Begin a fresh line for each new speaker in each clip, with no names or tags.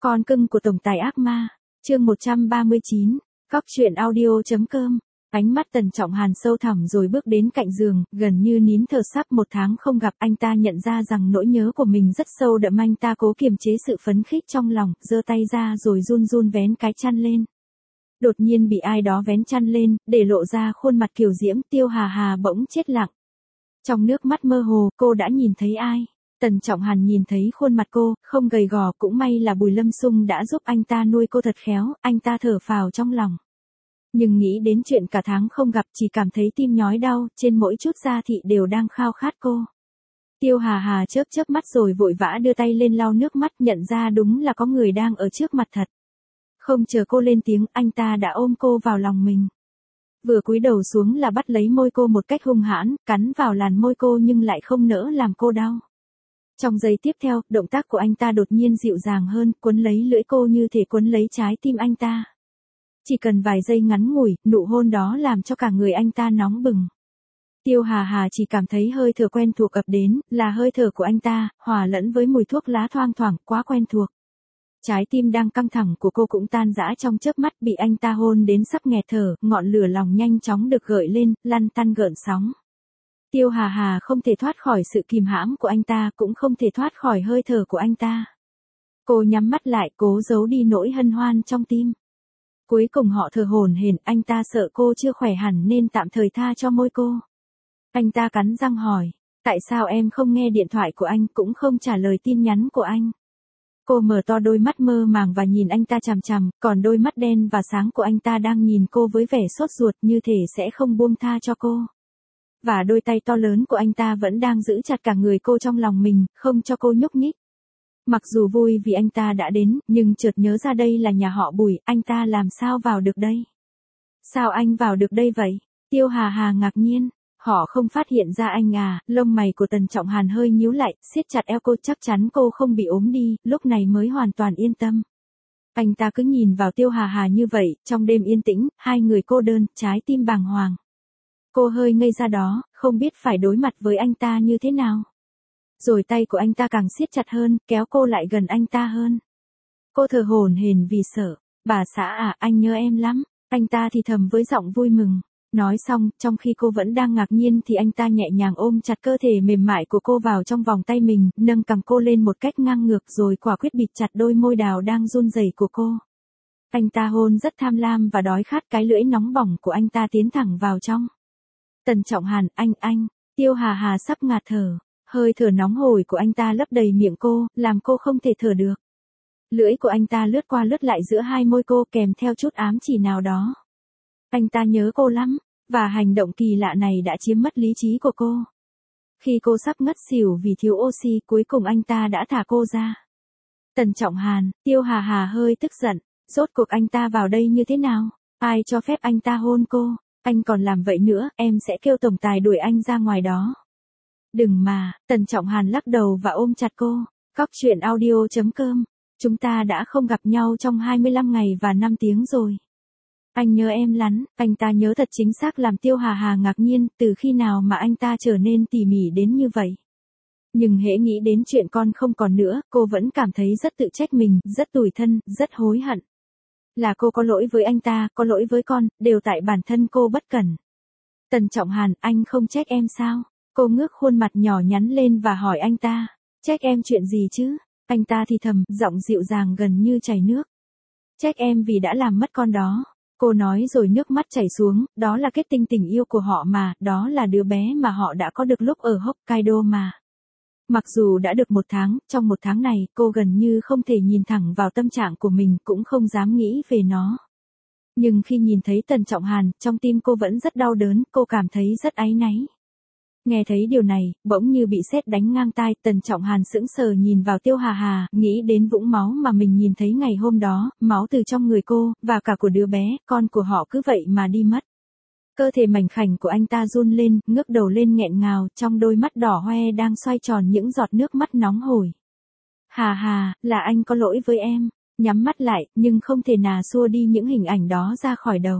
Con cưng của tổng tài ác ma, chương 139, Cóc truyện audio.com. Ánh mắt Tần Trọng Hàn sâu thẳm rồi bước đến cạnh giường, gần như nín thở. Sắp 1 tháng không gặp, anh ta nhận ra rằng nỗi nhớ của mình rất sâu đậm. Anh ta cố kiềm chế sự phấn khích trong lòng, giơ tay ra rồi run run vén cái chăn lên. Đột nhiên bị ai đó vén chăn lên, để lộ ra khuôn mặt kiều diễm. Tiêu Hà Hà bỗng chết lặng. Trong nước mắt mơ hồ, cô đã nhìn thấy ai? Tần Trọng Hàn nhìn thấy khuôn mặt cô, không gầy gò, cũng may là Bùi Lâm Sung đã giúp anh ta nuôi cô thật khéo. Anh ta thở phào trong lòng. Nhưng nghĩ đến chuyện cả tháng không gặp, chỉ cảm thấy tim nhói đau, trên mỗi chút da thịt đều đang khao khát cô. Tiêu Hà Hà chớp chớp mắt rồi vội vã đưa tay lên lau nước mắt, nhận ra đúng là có người đang ở trước mặt thật. Không chờ cô lên tiếng, anh ta đã ôm cô vào lòng mình. Vừa cúi đầu xuống là bắt lấy môi cô một cách hung hãn, cắn vào làn môi cô nhưng lại không nỡ làm cô đau. Trong giây tiếp theo, động tác của anh ta đột nhiên dịu dàng hơn, cuốn lấy lưỡi cô như thể cuốn lấy trái tim anh ta. Chỉ cần vài giây ngắn ngủi, nụ hôn đó làm cho cả người anh ta nóng bừng. Tiêu Hà Hà chỉ cảm thấy hơi thở quen thuộc ập đến, là hơi thở của anh ta, hòa lẫn với mùi thuốc lá thoang thoảng, quá quen thuộc. Trái tim đang căng thẳng của cô cũng tan rã trong chớp mắt, bị anh ta hôn đến sắp nghẹt thở, ngọn lửa lòng nhanh chóng được gợi lên, lăn tăn gợn sóng. Tiêu Hà Hà không thể thoát khỏi sự kìm hãm của anh ta, cũng không thể thoát khỏi hơi thở của anh ta. Cô nhắm mắt lại, cố giấu đi nỗi hân hoan trong tim. Cuối cùng họ thở hổn hển, anh ta sợ cô chưa khỏe hẳn nên tạm thời tha cho môi cô. Anh ta cắn răng hỏi, tại sao em không nghe điện thoại của anh, cũng không trả lời tin nhắn của anh? Cô mở to đôi mắt mơ màng và nhìn anh ta chằm chằm, còn đôi mắt đen và sáng của anh ta đang nhìn cô với vẻ sốt ruột, như thể sẽ không buông tha cho cô. Và đôi tay to lớn của anh ta vẫn đang giữ chặt cả người cô trong lòng mình, không cho cô nhúc nhích. Mặc dù vui vì anh ta đã đến, nhưng chợt nhớ ra đây là nhà họ Bùi, anh ta làm sao vào được đây? Sao anh vào được đây vậy? Tiêu Hà Hà ngạc nhiên. Họ không phát hiện ra anh à? Lông mày của Tần Trọng Hàn hơi nhíu lại, siết chặt eo cô, chắc chắn cô không bị ốm đi, lúc này mới hoàn toàn yên tâm. Anh ta cứ nhìn vào Tiêu Hà Hà như vậy, trong đêm yên tĩnh, hai người cô đơn, trái tim bàng hoàng. Cô hơi ngây ra đó, không biết phải đối mặt với anh ta như thế nào. Rồi tay của anh ta càng siết chặt hơn, kéo cô lại gần anh ta hơn. Cô thở hổn hển vì sợ. Bà xã à, anh nhớ em lắm. Anh ta thì thầm với giọng vui mừng. Nói xong, trong khi cô vẫn đang ngạc nhiên thì anh ta nhẹ nhàng ôm chặt cơ thể mềm mại của cô vào trong vòng tay mình, nâng cằm cô lên một cách ngang ngược rồi quả quyết bịt chặt đôi môi đào đang run rẩy của cô. Anh ta hôn rất tham lam và đói khát, cái lưỡi nóng bỏng của anh ta tiến thẳng vào trong. Tần Trọng Hàn, anh. Tiêu Hà Hà sắp ngạt thở. Hơi thở nóng hổi của anh ta lấp đầy miệng cô, làm cô không thể thở được. Lưỡi của anh ta lướt qua lướt lại giữa hai môi cô, kèm theo chút ám chỉ nào đó. Anh ta nhớ cô lắm, và hành động kỳ lạ này đã chiếm mất lý trí của cô. Khi cô sắp ngất xỉu vì thiếu oxy, cuối cùng anh ta đã thả cô ra. Tần Trọng Hàn, Tiêu Hà Hà hơi tức giận, rốt cuộc anh ta vào đây như thế nào? Ai cho phép anh ta hôn cô? Anh còn làm vậy nữa, em sẽ kêu tổng tài đuổi anh ra ngoài đó. Đừng mà, Tần Trọng Hàn lắc đầu và ôm chặt cô. Cóc truyện audio.com. Chúng ta đã không gặp nhau trong 25 ngày và 5 tiếng rồi. Anh nhớ em lắm. Anh ta nhớ thật chính xác, làm Tiêu Hà Hà ngạc nhiên, từ khi nào mà anh ta trở nên tỉ mỉ đến như vậy. Nhưng hễ nghĩ đến chuyện con không còn nữa, cô vẫn cảm thấy rất tự trách mình, rất tủi thân, rất hối hận. Là cô có lỗi với anh ta, có lỗi với con, đều tại bản thân cô bất cẩn. Tần Trọng Hàn, anh không trách em sao? Cô ngước khuôn mặt nhỏ nhắn lên và hỏi anh ta, trách em chuyện gì chứ? Anh ta thì thầm, giọng dịu dàng gần như chảy nước. Trách em vì đã làm mất con đó. Cô nói rồi nước mắt chảy xuống, đó là kết tinh tình yêu của họ mà, đó là đứa bé mà họ đã có được lúc ở Hokkaido mà. Mặc dù đã được 1 tháng, trong 1 tháng này, cô gần như không thể nhìn thẳng vào tâm trạng của mình, cũng không dám nghĩ về nó. Nhưng khi nhìn thấy Tần Trọng Hàn, trong tim cô vẫn rất đau đớn, cô cảm thấy rất áy náy. Nghe thấy điều này, bỗng như bị sét đánh ngang tai, Tần Trọng Hàn sững sờ nhìn vào Tiêu Hà Hà, nghĩ đến vũng máu mà mình nhìn thấy ngày hôm đó, máu từ trong người cô, và cả của đứa bé, con của họ cứ vậy mà đi mất. Cơ thể mảnh khảnh của anh ta run lên, ngước đầu lên nghẹn ngào, trong đôi mắt đỏ hoe đang xoay tròn những giọt nước mắt nóng hổi. Hà Hà, là anh có lỗi với em. Nhắm mắt lại, nhưng không thể nào xua đi những hình ảnh đó ra khỏi đầu.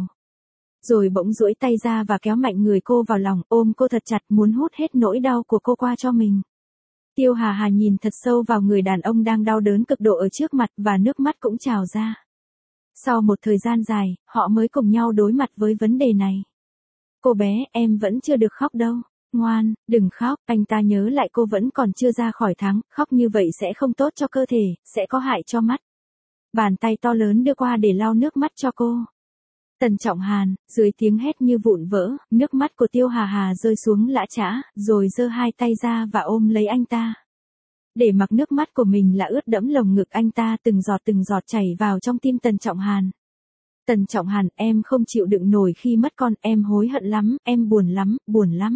Rồi bỗng duỗi tay ra và kéo mạnh người cô vào lòng, ôm cô thật chặt, muốn hút hết nỗi đau của cô qua cho mình. Tiêu Hà Hà nhìn thật sâu vào người đàn ông đang đau đớn cực độ ở trước mặt và nước mắt cũng trào ra. Sau một thời gian dài, họ mới cùng nhau đối mặt với vấn đề này. Cô bé, em vẫn chưa được khóc đâu. Ngoan, đừng khóc, anh ta nhớ lại cô vẫn còn chưa ra khỏi tháng, khóc như vậy sẽ không tốt cho cơ thể, sẽ có hại cho mắt. Bàn tay to lớn đưa qua để lau nước mắt cho cô. Tần Trọng Hàn, dưới tiếng hét như vụn vỡ, nước mắt của Tiêu Hà Hà rơi xuống lã chã, rồi giơ hai tay ra và ôm lấy anh ta. Để mặc nước mắt của mình là ướt đẫm lồng ngực anh ta từng giọt chảy vào trong tim Tần Trọng Hàn. Tần Trọng Hàn, em không chịu đựng nổi khi mất con, em hối hận lắm, em buồn lắm.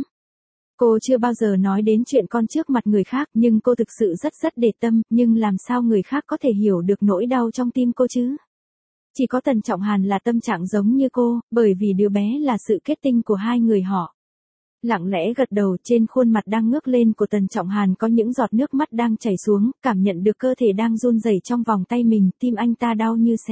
Cô chưa bao giờ nói đến chuyện con trước mặt người khác, nhưng cô thực sự rất để tâm, nhưng làm sao người khác có thể hiểu được nỗi đau trong tim cô chứ? Chỉ có Tần Trọng Hàn là tâm trạng giống như cô, bởi vì đứa bé là sự kết tinh của hai người họ. Lặng lẽ gật đầu, trên khuôn mặt đang ngước lên của Tần Trọng Hàn có những giọt nước mắt đang chảy xuống, cảm nhận được cơ thể đang run rẩy trong vòng tay mình, tim anh ta đau như xé.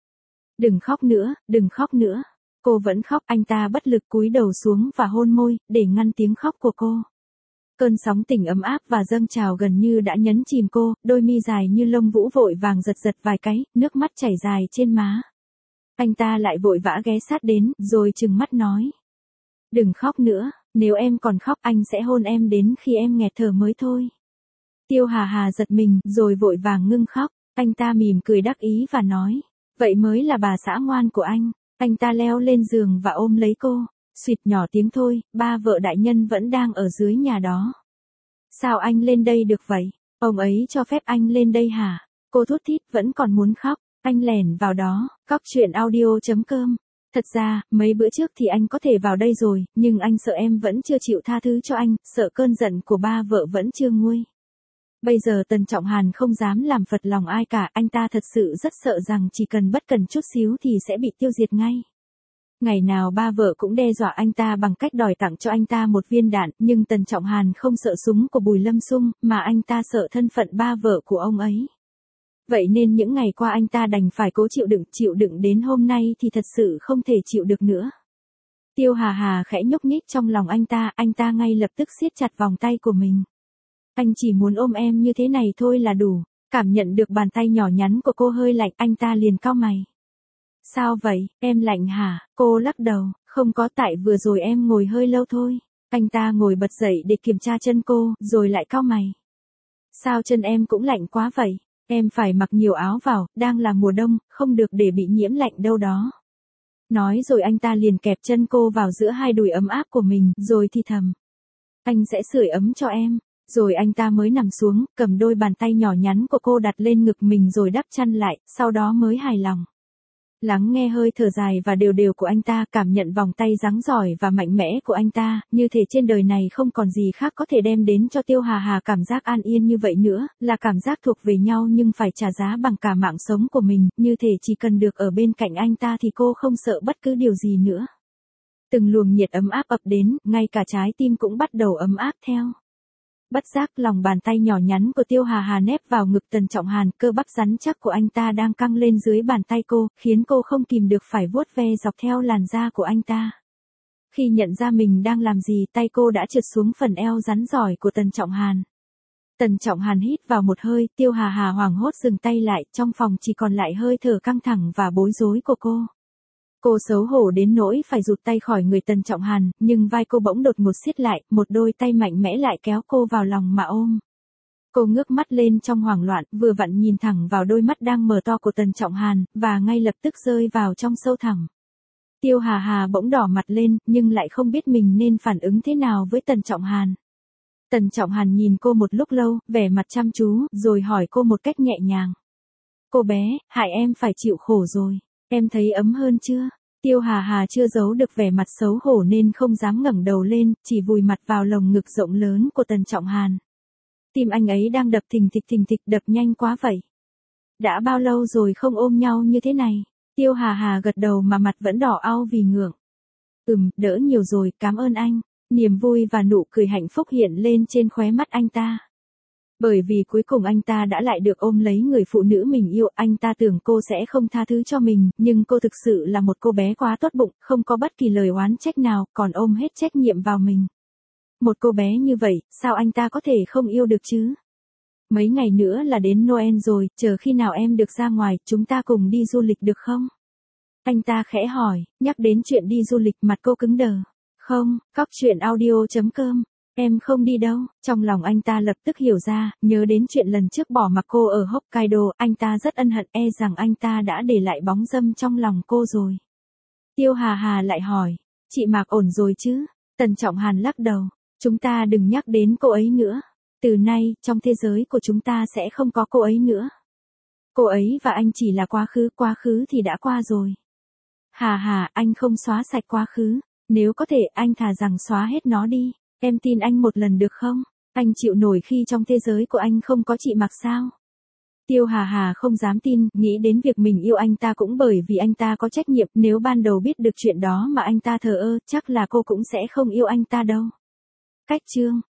Đừng khóc nữa. Cô vẫn khóc, anh ta bất lực cúi đầu xuống và hôn môi, để ngăn tiếng khóc của cô. Cơn sóng tình ấm áp và dâng trào gần như đã nhấn chìm cô, đôi mi dài như lông vũ vội vàng giật vài cái, nước mắt chảy dài trên má. Anh ta lại vội vã ghé sát đến, rồi trừng mắt nói. Đừng khóc nữa, nếu em còn khóc anh sẽ hôn em đến khi em nghẹt thở mới thôi. Tiêu Hà Hà giật mình, rồi vội vàng ngưng khóc, anh ta mỉm cười đắc ý và nói. Vậy mới là bà xã ngoan của anh. Anh ta leo lên giường và ôm lấy cô. Xuyệt nhỏ tiếng thôi, ba vợ đại nhân vẫn đang ở dưới nhà đó. Sao anh lên đây được vậy? Ông ấy cho phép anh lên đây hả? Cô thút thít vẫn còn muốn khóc. Anh lẻn vào đó. Coctruyện.audio.com. Thật ra, mấy bữa trước thì anh có thể vào đây rồi, nhưng anh sợ em vẫn chưa chịu tha thứ cho anh, sợ cơn giận của ba vợ vẫn chưa nguôi. Bây giờ Tần Trọng Hàn không dám làm phật lòng ai cả, anh ta thật sự rất sợ rằng chỉ cần bất cẩn chút xíu thì sẽ bị tiêu diệt ngay. Ngày nào ba vợ cũng đe dọa anh ta bằng cách đòi tặng cho anh ta một viên đạn, nhưng Tần Trọng Hàn không sợ súng của Bùi Lâm Xung, mà anh ta sợ thân phận ba vợ của ông ấy. Vậy nên những ngày qua anh ta đành phải cố chịu đựng đến hôm nay thì thật sự không thể chịu được nữa. Tiêu Hà Hà khẽ nhúc nhích trong lòng anh ta ngay lập tức siết chặt vòng tay của mình. Anh chỉ muốn ôm em như thế này thôi là đủ. Cảm nhận được bàn tay nhỏ nhắn của cô hơi lạnh, anh ta liền cau mày. Sao vậy, em lạnh hả? Cô lắc đầu, không có, tại vừa rồi em ngồi hơi lâu thôi. Anh ta ngồi bật dậy để kiểm tra chân cô, rồi lại cau mày. Sao chân em cũng lạnh quá vậy? Em phải mặc nhiều áo vào, đang là mùa đông, không được để bị nhiễm lạnh đâu đó. Nói rồi anh ta liền kẹp chân cô vào giữa hai đùi ấm áp của mình, rồi thì thầm. Anh sẽ sưởi ấm cho em. Rồi anh ta mới nằm xuống, cầm đôi bàn tay nhỏ nhắn của cô đặt lên ngực mình rồi đắp chăn lại, sau đó mới hài lòng. Lắng nghe hơi thở dài và đều của anh ta, cảm nhận vòng tay rắn giỏi và mạnh mẽ của anh ta, như thể trên đời này không còn gì khác có thể đem đến cho Tiêu Hà Hà cảm giác an yên như vậy nữa, là cảm giác thuộc về nhau nhưng phải trả giá bằng cả mạng sống của mình, như thể chỉ cần được ở bên cạnh anh ta thì cô không sợ bất cứ điều gì nữa. Từng luồng nhiệt ấm áp ập đến, ngay cả trái tim cũng bắt đầu ấm áp theo. Bất giác lòng bàn tay nhỏ nhắn của Tiêu Hà Hà nép vào ngực Tần Trọng Hàn, cơ bắp rắn chắc của anh ta đang căng lên dưới bàn tay cô, khiến cô không kìm được phải vuốt ve dọc theo làn da của anh ta. Khi nhận ra mình đang làm gì, tay cô đã trượt xuống phần eo rắn giỏi của Tần Trọng Hàn. Tần Trọng Hàn hít vào một hơi, Tiêu Hà Hà hoảng hốt dừng tay lại, trong phòng chỉ còn lại hơi thở căng thẳng và bối rối của cô. Cô xấu hổ đến nỗi phải rụt tay khỏi người Tần Trọng Hàn, nhưng vai cô bỗng đột ngột siết lại, một đôi tay mạnh mẽ lại kéo cô vào lòng mà ôm. Cô ngước mắt lên trong hoảng loạn, vừa vặn nhìn thẳng vào đôi mắt đang mở to của Tần Trọng Hàn, và ngay lập tức rơi vào trong sâu thẳm. Tiêu Hà Hà bỗng đỏ mặt lên, nhưng lại không biết mình nên phản ứng thế nào với Tần Trọng Hàn. Tần Trọng Hàn nhìn cô một lúc lâu, vẻ mặt chăm chú, rồi hỏi cô một cách nhẹ nhàng. Cô bé, hại em phải chịu khổ rồi. Em thấy ấm hơn chưa? Tiêu Hà Hà chưa giấu được vẻ mặt xấu hổ nên không dám ngẩng đầu lên, chỉ vùi mặt vào lồng ngực rộng lớn của Tần Trọng Hàn. Tim anh ấy đang đập thình thịch, đập nhanh quá vậy. Đã bao lâu rồi không ôm nhau như thế này? Tiêu Hà Hà gật đầu mà mặt vẫn đỏ au vì ngượng. Đỡ nhiều rồi, cảm ơn anh. Niềm vui và nụ cười hạnh phúc hiện lên trên khóe mắt anh ta. Bởi vì cuối cùng anh ta đã lại được ôm lấy người phụ nữ mình yêu, anh ta tưởng cô sẽ không tha thứ cho mình, nhưng cô thực sự là một cô bé quá tốt bụng, không có bất kỳ lời oán trách nào, còn ôm hết trách nhiệm vào mình. Một cô bé như vậy, sao anh ta có thể không yêu được chứ? Mấy ngày nữa là đến Noel rồi, chờ khi nào em được ra ngoài, chúng ta cùng đi du lịch được không? Anh ta khẽ hỏi, nhắc đến chuyện đi du lịch mặt cô cứng đờ. Không, cóc truyện audio.com, em không đi đâu. Trong lòng anh ta lập tức hiểu ra, nhớ đến chuyện lần trước bỏ mặc cô ở Hokkaido, anh ta rất ân hận, rằng anh ta đã để lại bóng dâm trong lòng cô rồi. Tiêu Hà Hà lại hỏi, chị Mạc ổn rồi chứ? Tần Trọng Hàn lắc đầu, chúng ta đừng nhắc đến cô ấy nữa. Từ nay, trong thế giới của chúng ta sẽ không có cô ấy nữa. Cô ấy và anh chỉ là quá khứ thì đã qua rồi. Hà Hà, anh không xóa sạch quá khứ. Nếu có thể, anh thà rằng xóa hết nó đi. Em tin anh một lần được không? Anh chịu nổi khi trong thế giới của anh không có chị Mạc sao? Tiêu Hà Hà không dám tin, nghĩ đến việc mình yêu anh ta cũng bởi vì anh ta có trách nhiệm, nếu ban đầu biết được chuyện đó mà anh ta thờ ơ, chắc là cô cũng sẽ không yêu anh ta đâu. Cách chương